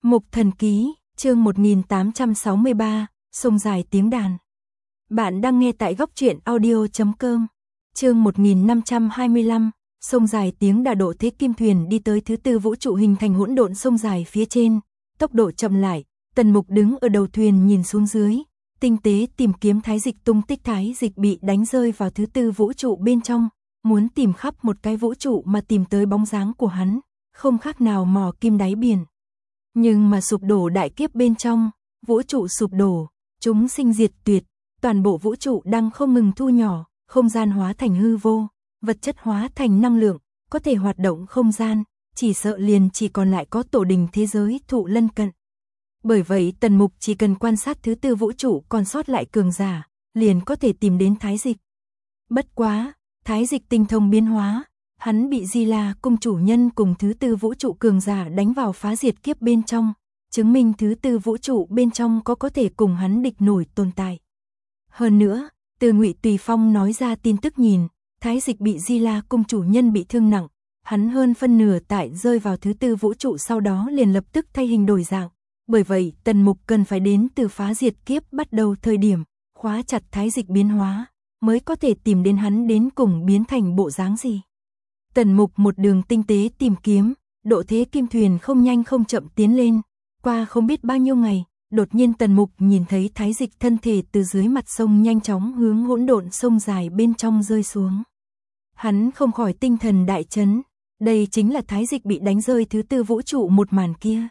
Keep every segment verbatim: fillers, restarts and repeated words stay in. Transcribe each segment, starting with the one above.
Mục Thần Ký, chương một nghìn tám trăm sáu mươi ba, sông dài tiếng đàn. Bạn đang nghe tại góc truyện audio chấm com. Chương một nghìn năm trăm hai mươi lăm, sông dài tiếng đàn. Độ thế kim thuyền đi tới thứ tư vũ trụ hình thành hỗn độn sông dài phía trên, tốc độ chậm lại, Tần Mục đứng ở đầu thuyền nhìn xuống dưới, tinh tế tìm kiếm Thái Dịch tung tích. Thái Dịch bị đánh rơi vào thứ tư vũ trụ bên trong, muốn tìm khắp một cái vũ trụ mà tìm tới bóng dáng của hắn, không khác nào mò kim đáy biển. Nhưng mà sụp đổ đại kiếp bên trong, vũ trụ sụp đổ, chúng sinh diệt tuyệt, toàn bộ vũ trụ đang không ngừng thu nhỏ, không gian hóa thành hư vô, vật chất hóa thành năng lượng, có thể hoạt động không gian, chỉ sợ liền chỉ còn lại có tổ đình thế giới thụ lân cận. Bởi vậy Tần Mục chỉ cần quan sát thứ tư vũ trụ còn sót lại cường giả, liền có thể tìm đến Thái Dịch. Bất quá, Thái Dịch tinh thông biến hóa, hắn bị Di La cung chủ nhân cùng thứ tư vũ trụ cường giả đánh vào phá diệt kiếp bên trong, chứng minh thứ tư vũ trụ bên trong có có thể cùng hắn địch nổi tồn tại. Hơn nữa, từ Ngụy Tùy Phong nói ra tin tức nhìn, Thái Dịch bị Di La cung chủ nhân bị thương nặng, hắn hơn phân nửa tại rơi vào thứ tư vũ trụ sau đó liền lập tức thay hình đổi dạng. Bởi vậy, Tần Mục cần phải đến từ phá diệt kiếp bắt đầu thời điểm, khóa chặt Thái Dịch biến hóa, mới có thể tìm đến hắn đến cùng biến thành bộ dáng gì. Tần Mục một đường tinh tế tìm kiếm, độ thế kim thuyền không nhanh không chậm tiến lên, qua không biết bao nhiêu ngày, đột nhiên Tần Mục nhìn thấy Thái Dịch thân thể từ dưới mặt sông nhanh chóng hướng hỗn độn sông dài bên trong rơi xuống. Hắn không khỏi tinh thần đại chấn, đây chính là Thái Dịch bị đánh rơi thứ tư vũ trụ một màn kia.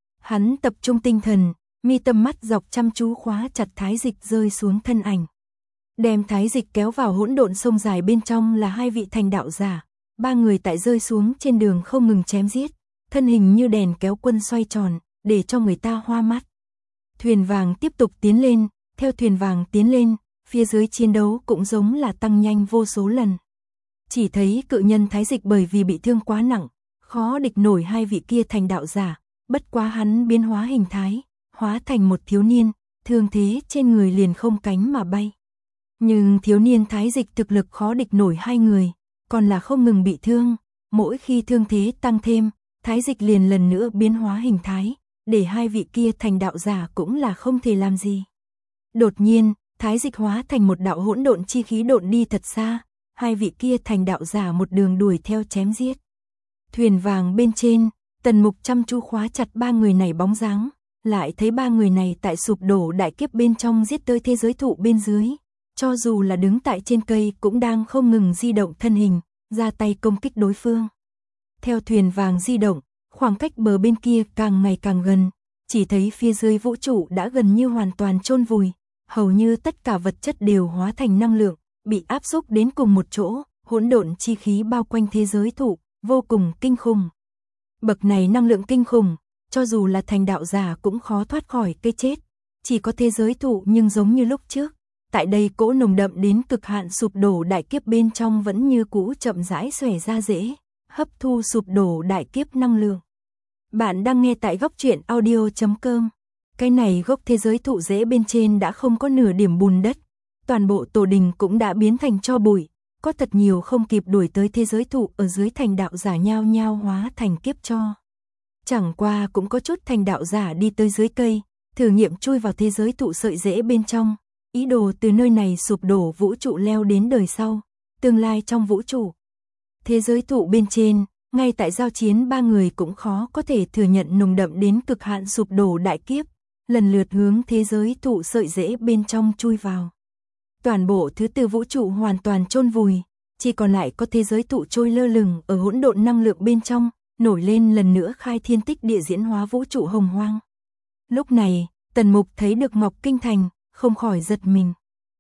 Hắn tập trung tinh thần, mi tâm mắt dọc chăm chú khóa chặt Thái Dịch rơi xuống thân ảnh. Đem Thái Dịch kéo vào hỗn độn sông dài bên trong là hai vị thành đạo giả, ba người tại rơi xuống trên đường không ngừng chém giết, thân hình như đèn kéo quân xoay tròn, để cho người ta hoa mắt. Thuyền vàng tiếp tục tiến lên, theo thuyền vàng tiến lên, phía dưới chiến đấu cũng giống là tăng nhanh vô số lần. Chỉ thấy cự nhân Thái Dịch bởi vì bị thương quá nặng, khó địch nổi hai vị kia thành đạo giả, bất quá hắn biến hóa hình thái, hóa thành một thiếu niên, thương thế trên người liền không cánh mà bay. Nhưng thiếu niên Thái Dịch thực lực khó địch nổi hai người, còn là không ngừng bị thương, mỗi khi thương thế tăng thêm, Thái Dịch liền lần nữa biến hóa hình thái, để hai vị kia thành đạo giả cũng là không thể làm gì. Đột nhiên, Thái Dịch hóa thành một đạo hỗn độn chi khí độn đi thật xa, hai vị kia thành đạo giả một đường đuổi theo chém giết. Thuyền vàng bên trên, Tần Mục chăm chú khóa chặt ba người này bóng dáng, lại thấy ba người này tại sụp đổ đại kiếp bên trong giết tới thế giới thụ bên dưới. Cho dù là đứng tại trên cây cũng đang không ngừng di động thân hình, ra tay công kích đối phương. Theo thuyền vàng di động, khoảng cách bờ bên kia càng ngày càng gần, chỉ thấy phía dưới vũ trụ đã gần như hoàn toàn chôn vùi, hầu như tất cả vật chất đều hóa thành năng lượng, bị áp xúc đến cùng một chỗ, hỗn độn chi khí bao quanh thế giới thụ, vô cùng kinh khủng. Bậc này năng lượng kinh khủng, cho dù là thành đạo giả cũng khó thoát khỏi cái chết, chỉ có thế giới thụ nhưng giống như lúc trước. Tại đây cỗ nồng đậm đến cực hạn sụp đổ đại kiếp bên trong vẫn như cũ chậm rãi xòe ra rễ, hấp thu sụp đổ đại kiếp năng lượng. Bạn đang nghe tại góc truyện audio chấm com. Cái này gốc thế giới thụ rễ bên trên đã không có nửa điểm bùn đất, toàn bộ tổ đình cũng đã biến thành tro bụi, có thật nhiều không kịp đuổi tới thế giới thụ ở dưới thành đạo giả nhao nhao hóa thành kiếp tro. Chẳng qua cũng có chút thành đạo giả đi tới dưới cây, thử nghiệm chui vào thế giới thụ sợi rễ bên trong. Ý đồ từ nơi này sụp đổ vũ trụ leo đến đời sau, tương lai trong vũ trụ. Thế giới thụ bên trên, ngay tại giao chiến ba người cũng khó có thể thừa nhận nồng đậm đến cực hạn sụp đổ đại kiếp, lần lượt hướng thế giới thụ sợi rễ bên trong chui vào. Toàn bộ thứ tư vũ trụ hoàn toàn chôn vùi, chỉ còn lại có thế giới thụ trôi lơ lửng ở hỗn độn năng lượng bên trong, nổi lên lần nữa khai thiên tích địa diễn hóa vũ trụ hồng hoang. Lúc này, Tần Mục thấy được Ngọc Kinh Thành, không khỏi giật mình.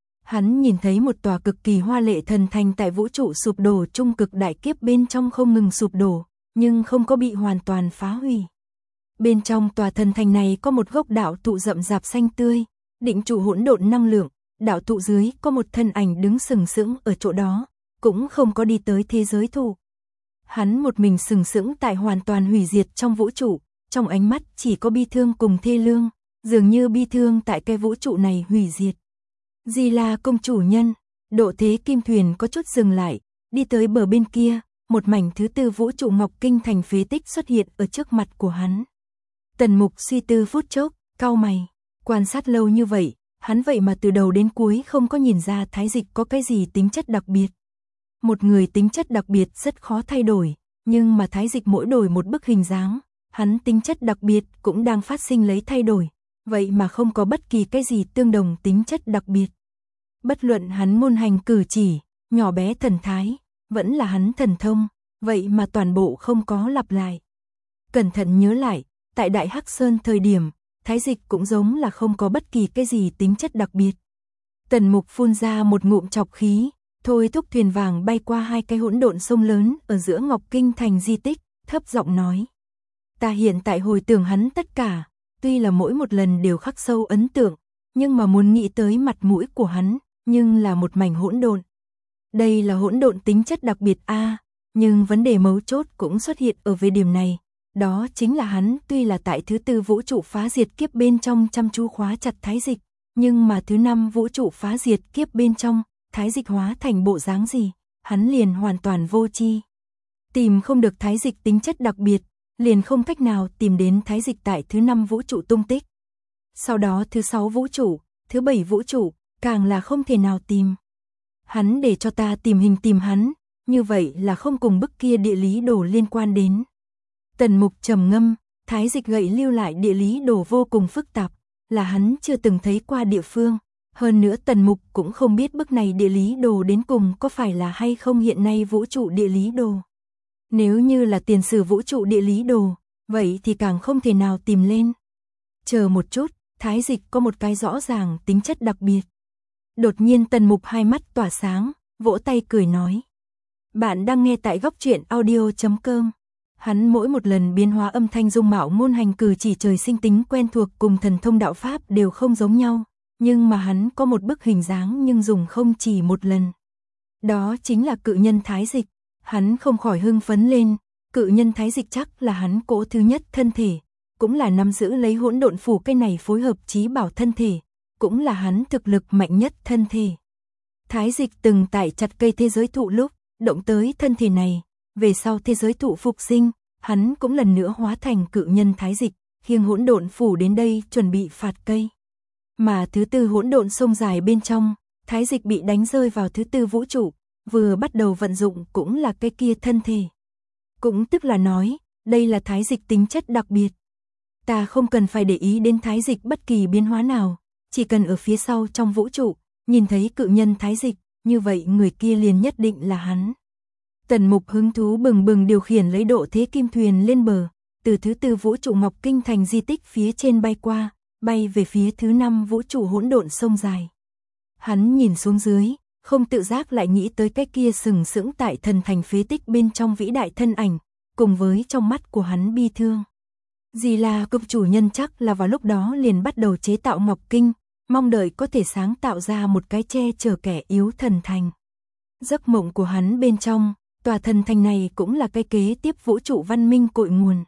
Hắn nhìn thấy một tòa cực kỳ hoa lệ thần thành tại vũ trụ sụp đổ trung cực đại kiếp bên trong không ngừng sụp đổ, nhưng không có bị hoàn toàn phá hủy. Bên trong tòa thần thành này có một gốc đạo thụ rậm rạp xanh tươi, định trụ hỗn độn năng lượng, đạo thụ dưới có một thân ảnh đứng sừng sững ở chỗ đó, cũng không có đi tới thế giới thụ. Hắn một mình sừng sững tại hoàn toàn hủy diệt trong vũ trụ, trong ánh mắt chỉ có bi thương cùng thê lương. Dường như bi thương tại cái vũ trụ này hủy diệt. Di La công chủ nhân, độ thế kim thuyền có chút dừng lại, đi tới bờ bên kia, một mảnh thứ tư vũ trụ Ngọc Kinh Thành phế tích xuất hiện ở trước mặt của hắn. Tần Mục suy tư phút chốc, cau mày, quan sát lâu như vậy, hắn vậy mà từ đầu đến cuối không có nhìn ra Thái Dịch có cái gì tính chất đặc biệt. Một người tính chất đặc biệt rất khó thay đổi, nhưng mà Thái Dịch mỗi đổi một bức hình dáng, hắn tính chất đặc biệt cũng đang phát sinh lấy thay đổi, vậy mà không có bất kỳ cái gì tương đồng tính chất đặc biệt. Bất luận hắn ngôn hành cử chỉ, nhỏ bé thần thái, vẫn là hắn thần thông, vậy mà toàn bộ không có lặp lại. Cẩn thận nhớ lại, tại Đại Hắc Sơn thời điểm, Thái Dịch cũng giống là không có bất kỳ cái gì tính chất đặc biệt. Tần Mục phun ra một ngụm chọc khí, thôi thúc thuyền vàng bay qua hai cái hỗn độn sông lớn ở giữa Ngọc Kinh thành di tích, thấp giọng nói. Ta hiện tại hồi tưởng hắn tất cả, tuy là mỗi một lần đều khắc sâu ấn tượng, nhưng mà muốn nghĩ tới mặt mũi của hắn, nhưng là một mảnh hỗn độn. Đây là hỗn độn tính chất đặc biệt a, à, nhưng vấn đề mấu chốt cũng xuất hiện ở về điểm này, đó chính là hắn tuy là tại thứ tư vũ trụ phá diệt kiếp bên trong chăm chú khóa chặt Thái Dịch, nhưng mà thứ năm vũ trụ phá diệt kiếp bên trong, Thái Dịch hóa thành bộ dáng gì, hắn liền hoàn toàn vô tri. Tìm không được Thái Dịch tính chất đặc biệt, liền không cách nào tìm đến Thái Dịch tại thứ năm vũ trụ tung tích. Sau đó thứ sáu vũ trụ, thứ bảy vũ trụ, càng là không thể nào tìm. Hắn để cho ta tìm hình tìm hắn, như vậy là không cùng bức kia địa lý đồ liên quan đến. Tần Mục trầm ngâm, Thái Dịch gậy lưu lại địa lý đồ vô cùng phức tạp, là hắn chưa từng thấy qua địa phương. Hơn nữa Tần Mục cũng không biết bức này địa lý đồ đến cùng có phải là hay không hiện nay vũ trụ địa lý đồ. Nếu như là tiền sử vũ trụ địa lý đồ, vậy thì càng không thể nào tìm lên. Chờ một chút, Thái Dịch có một cái rõ ràng tính chất đặc biệt. Đột nhiên Tần Mục hai mắt tỏa sáng, vỗ tay cười nói. Bạn đang nghe tại góc truyện audio chấm com. Hắn mỗi một lần biến hóa âm thanh dung mạo ngôn hành cử chỉ trời sinh tính quen thuộc cùng thần thông đạo pháp đều không giống nhau, nhưng mà hắn có một bức hình dáng nhưng dùng không chỉ một lần. Đó chính là cự nhân Thái Dịch. Hắn không khỏi hưng phấn lên, cự nhân Thái Dịch chắc là hắn cỗ thứ nhất thân thể, cũng là nắm giữ lấy hỗn độn phủ cái này phối hợp chí bảo thân thể, cũng là hắn thực lực mạnh nhất thân thể. Thái Dịch từng tại chặt cây thế giới thụ lúc, động tới thân thể này, về sau thế giới thụ phục sinh, hắn cũng lần nữa hóa thành cự nhân Thái Dịch, khiêng hỗn độn phủ đến đây chuẩn bị phạt cây. Mà thứ tư hỗn độn sông dài bên trong, Thái Dịch bị đánh rơi vào thứ tư vũ trụ, vừa bắt đầu vận dụng cũng là cái kia thân thể. Cũng tức là nói, đây là Thái Dịch tính chất đặc biệt. Ta không cần phải để ý đến Thái Dịch bất kỳ biến hóa nào, chỉ cần ở phía sau trong vũ trụ, nhìn thấy cự nhân Thái Dịch, như vậy người kia liền nhất định là hắn. Tần Mục hứng thú bừng bừng điều khiển lấy độ thế kim thuyền lên bờ, từ thứ tư vũ trụ Ngọc Kinh thành di tích phía trên bay qua, bay về phía thứ năm vũ trụ hỗn độn sông dài. Hắn nhìn xuống dưới, không tự giác lại nghĩ tới cái kia sừng sững tại thần thành phế tích bên trong vĩ đại thân ảnh, cùng với trong mắt của hắn bi thương. Dì là công chủ nhân chắc là vào lúc đó liền bắt đầu chế tạo Ngọc Kinh, mong đợi có thể sáng tạo ra một cái che chở kẻ yếu thần thành. Giấc mộng của hắn bên trong, tòa thần thành này cũng là cái kế tiếp vũ trụ văn minh cội nguồn.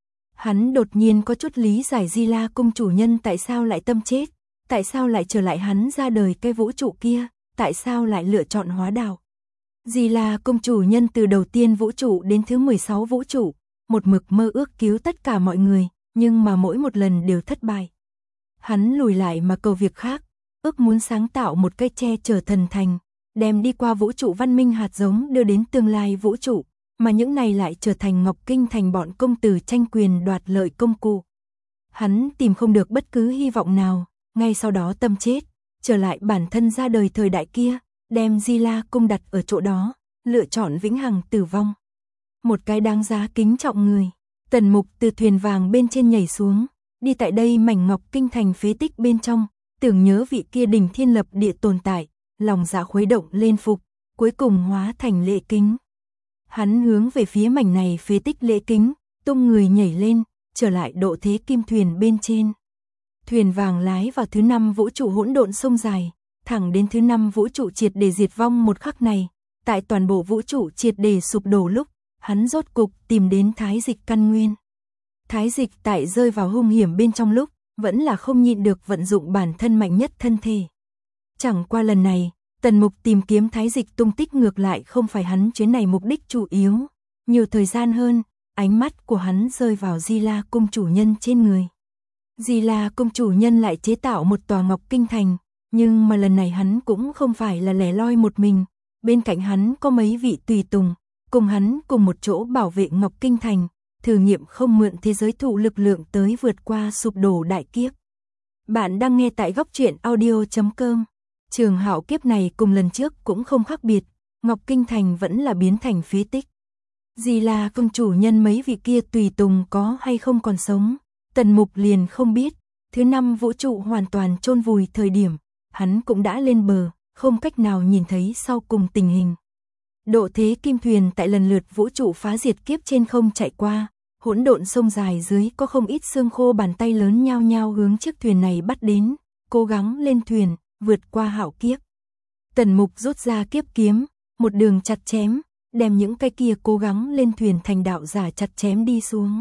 Hắn đột nhiên có chút lý giải Di La cung chủ nhân tại sao lại tâm chết, tại sao lại trở lại hắn ra đời cái vũ trụ kia, tại sao lại lựa chọn hóa đạo. Di La cung chủ nhân từ đầu tiên vũ trụ đến thứ mười sáu vũ trụ, một mực mơ ước cứu tất cả mọi người, nhưng mà mỗi một lần đều thất bại. Hắn lùi lại mà cầu việc khác, ước muốn sáng tạo một cái che chở thần thành, đem đi qua vũ trụ văn minh hạt giống đưa đến tương lai vũ trụ, mà những này lại trở thành Ngọc Kinh thành bọn công tử tranh quyền đoạt lợi công cụ. Hắn tìm không được bất cứ hy vọng nào, ngay sau đó tâm chết, trở lại bản thân ra đời thời đại kia, đem Di La cung đặt ở chỗ đó, lựa chọn vĩnh hằng tử vong. Một cái đáng giá kính trọng người. Tần Mục từ thuyền vàng bên trên nhảy xuống, đi tại đây mảnh Ngọc Kinh thành phế tích bên trong, tưởng nhớ vị kia đỉnh thiên lập địa tồn tại, lòng dạ khuấy động lên phục, cuối cùng hóa thành lệ kính. Hắn hướng về phía mảnh này phế tích lễ kính, tung người nhảy lên, trở lại độ thế kim thuyền bên trên. Thuyền vàng lái vào thứ năm vũ trụ hỗn độn sông dài, thẳng đến thứ năm vũ trụ triệt để diệt vong một khắc này, tại toàn bộ vũ trụ triệt để sụp đổ lúc, hắn rốt cục tìm đến Thái Dịch căn nguyên. Thái Dịch tại rơi vào hung hiểm bên trong lúc, vẫn là không nhịn được vận dụng bản thân mạnh nhất thân thể. Chẳng qua lần này, Tần Mục tìm kiếm Thái Dịch tung tích ngược lại không phải hắn chuyến này mục đích chủ yếu. Nhiều thời gian hơn, ánh mắt của hắn rơi vào Di La cung chủ nhân trên người. Di La cung chủ nhân lại chế tạo một tòa Ngọc Kinh Thành, nhưng mà lần này hắn cũng không phải là lẻ loi một mình, bên cạnh hắn có mấy vị tùy tùng, cùng hắn cùng một chỗ bảo vệ Ngọc Kinh Thành, thử nghiệm không mượn thế giới thụ lực lượng tới vượt qua sụp đổ đại kiếp. Bạn đang nghe tại góc truyện audio chấm com. Trường Hạo kiếp này cùng lần trước cũng không khác biệt, Ngọc Kinh Thành vẫn là biến thành phế tích. Di La cung chủ nhân mấy vị kia tùy tùng có hay không còn sống, Tần Mục liền không biết. Thứ năm vũ trụ hoàn toàn chôn vùi thời điểm, hắn cũng đã lên bờ, không cách nào nhìn thấy sau cùng tình hình. Độ thế kim thuyền tại lần lượt vũ trụ phá diệt kiếp trên không chạy qua, hỗn độn sông dài dưới có không ít xương khô bàn tay lớn nhao nhao hướng chiếc thuyền này bắt đến, cố gắng lên thuyền, vượt qua hạo kiếp. Tần Mục rút ra kiếp kiếm, một đường chặt chém, đem những cái kia cố gắng lên thuyền thành đạo giả chặt chém đi xuống.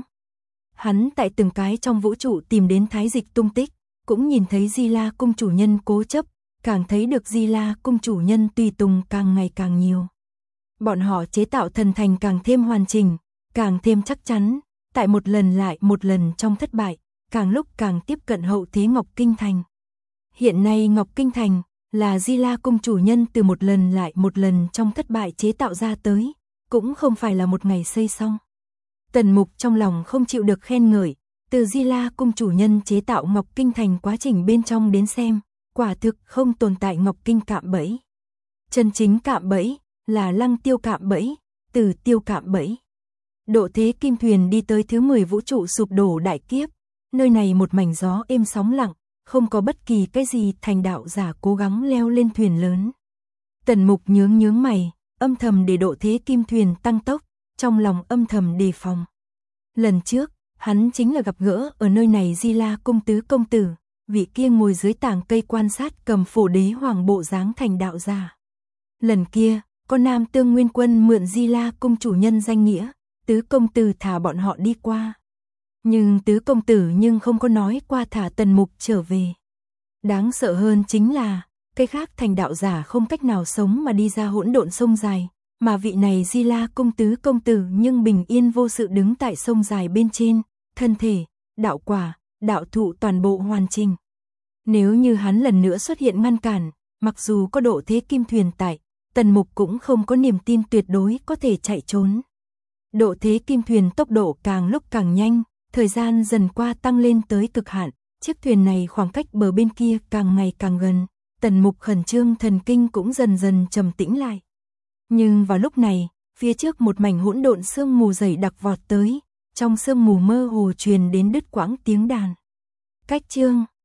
Hắn tại từng cái trong vũ trụ tìm đến Thái Dịch tung tích, cũng nhìn thấy Di La cung chủ nhân cố chấp, càng thấy được Di La cung chủ nhân tùy tùng càng ngày càng nhiều. Bọn họ chế tạo thần thành càng thêm hoàn chỉnh, càng thêm chắc chắn, tại một lần lại một lần trong thất bại, càng lúc càng tiếp cận hậu thế Ngọc Kinh Thành. Hiện nay Ngọc Kinh Thành là Di La cung chủ nhân từ một lần lại một lần trong thất bại chế tạo ra tới, cũng không phải là một ngày xây xong. Tần Mục trong lòng không chịu được khen ngợi, từ Di La cung chủ nhân chế tạo Ngọc Kinh Thành quá trình bên trong đến xem, quả thực không tồn tại Ngọc Kinh cạm bẫy. Chân chính cạm bẫy là Lăng Tiêu cạm bẫy, Từ Tiêu cạm bẫy. Độ thế kim thuyền đi tới thứ mười vũ trụ sụp đổ đại kiếp, nơi này một mảnh gió êm sóng lặng, không có bất kỳ cái gì thành đạo giả cố gắng leo lên thuyền lớn. Tần Mục nhướng nhướng mày, âm thầm để độ thế kim thuyền tăng tốc, trong lòng âm thầm đề phòng. Lần trước, hắn chính là gặp gỡ ở nơi này Di La cung tứ công tử, vị kia ngồi dưới tảng cây quan sát cầm phổ đế hoàng bộ dáng thành đạo giả. Lần kia, có Nam Tương Nguyên Quân mượn Di La cung chủ nhân danh nghĩa, tứ công tử thả bọn họ đi qua. Nhưng tứ công tử nhưng không có nói qua thả Tần Mục trở về. Đáng sợ hơn chính là, cái khác thành đạo giả không cách nào sống mà đi ra hỗn độn sông dài, mà vị này Di La cung tứ công tử nhưng bình yên vô sự đứng tại sông dài bên trên, thân thể, đạo quả, đạo thụ toàn bộ hoàn chỉnh. Nếu như hắn lần nữa xuất hiện ngăn cản, mặc dù có độ thế kim thuyền tại, Tần Mục cũng không có niềm tin tuyệt đối có thể chạy trốn. Độ thế kim thuyền tốc độ càng lúc càng nhanh, thời gian dần qua tăng lên tới cực hạn, chiếc thuyền này khoảng cách bờ bên kia càng ngày càng gần, Tần Mục khẩn trương thần kinh cũng dần dần trầm tĩnh lại. Nhưng vào lúc này, phía trước một mảnh hỗn độn sương mù dày đặc vọt tới, trong sương mù mơ hồ truyền đến đứt quãng tiếng đàn. Cách chương